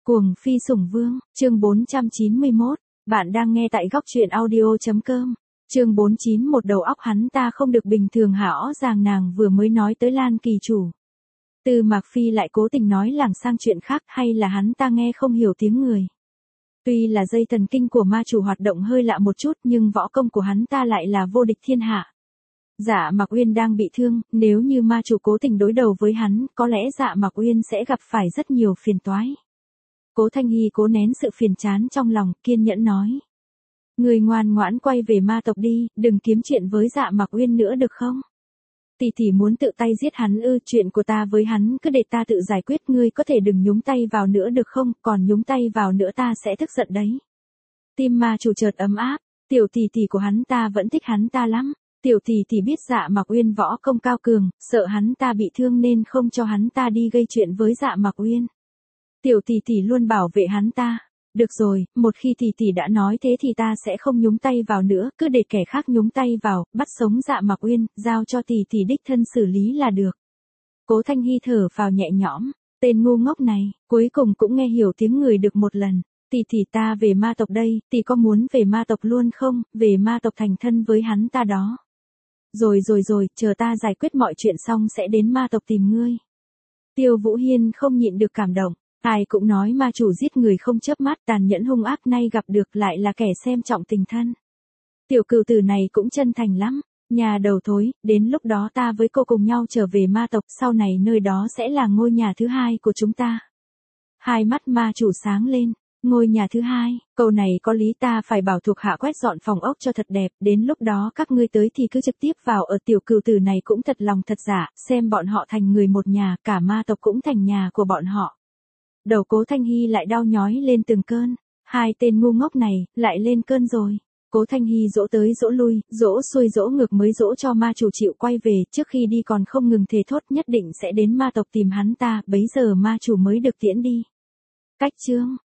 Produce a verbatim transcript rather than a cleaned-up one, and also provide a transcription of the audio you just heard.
Cuồng phi sủng vương, chương bốn trăm chín mươi mốt, bạn đang nghe tại góc truyện audio.com, chương bốn chín một đầu óc hắn ta không được bình thường hả rõ ràng nàng vừa mới nói tới Lan Kỳ chủ. Từ Mạc Phi lại cố tình nói lảng sang chuyện khác hay là hắn ta nghe không hiểu tiếng người. Tuy là dây thần kinh của ma chủ hoạt động hơi lạ một chút nhưng võ công của hắn ta lại là vô địch thiên hạ. Dạ Mạc Uyên đang bị thương, nếu như ma chủ cố tình đối đầu với hắn, có lẽ Dạ Mạc Uyên sẽ gặp phải rất nhiều phiền toái. Cố Thanh Hy cố nén sự phiền chán trong lòng, kiên nhẫn nói. Người ngoan ngoãn quay về ma tộc đi, đừng kiếm chuyện với Dạ Mạc Uyên nữa được không? Tỷ tỷ muốn tự tay giết hắn ư, chuyện của ta với hắn cứ để ta tự giải quyết, ngươi có thể đừng nhúng tay vào nữa được không, còn nhúng tay vào nữa ta sẽ tức giận đấy. Tim ma chủ chợt ấm áp, tiểu tỷ tỷ của hắn ta vẫn thích hắn ta lắm. Tiểu tỷ tỷ biết Dạ Mạc Uyên võ công cao cường, sợ hắn ta bị thương nên không cho hắn ta đi gây chuyện với Dạ Mạc Uyên. Tiểu tỷ tỷ luôn bảo vệ hắn ta. Được rồi, một khi tỷ tỷ đã nói thế thì ta sẽ không nhúng tay vào nữa, cứ để kẻ khác nhúng tay vào, bắt sống Dạ Mạc Uyên, giao cho tỷ tỷ đích thân xử lý là được. Cố Thanh Hy thở phào nhẹ nhõm, tên ngu ngốc này, cuối cùng cũng nghe hiểu tiếng người được một lần. Tỷ tỷ ta về ma tộc đây, tỷ có muốn về ma tộc luôn không, về ma tộc thành thân với hắn ta đó. Rồi rồi rồi, chờ ta giải quyết mọi chuyện xong sẽ đến ma tộc tìm ngươi. Tiêu Vũ Hiên không nhịn được cảm động. Ai cũng nói ma chủ giết người không chớp mắt, tàn nhẫn hung ác, nay gặp được lại là kẻ xem trọng tình thân. Tiểu cừu tử này cũng chân thành lắm. Nhà đầu thối, đến lúc đó ta với cô cùng nhau trở về ma tộc, sau này nơi đó sẽ là ngôi nhà thứ hai của chúng ta. Hai mắt ma chủ sáng lên. Ngôi nhà thứ hai, câu này có lý, ta phải bảo thuộc hạ quét dọn phòng ốc cho thật đẹp, đến lúc đó các ngươi tới thì cứ trực tiếp vào ở. Tiểu cừu tử này cũng thật lòng thật dạ, xem bọn họ thành người một nhà, cả ma tộc cũng thành nhà của bọn họ. Đầu Cố Thanh Hy lại đau nhói lên từng cơn, hai tên ngu ngốc này, lại lên cơn rồi. Cố Thanh Hy dỗ tới dỗ lui, dỗ xuôi dỗ ngược mới dỗ cho ma chủ chịu quay về, trước khi đi còn không ngừng thề thốt nhất định sẽ đến ma tộc tìm hắn ta, bấy giờ ma chủ mới được tiễn đi. Cách chương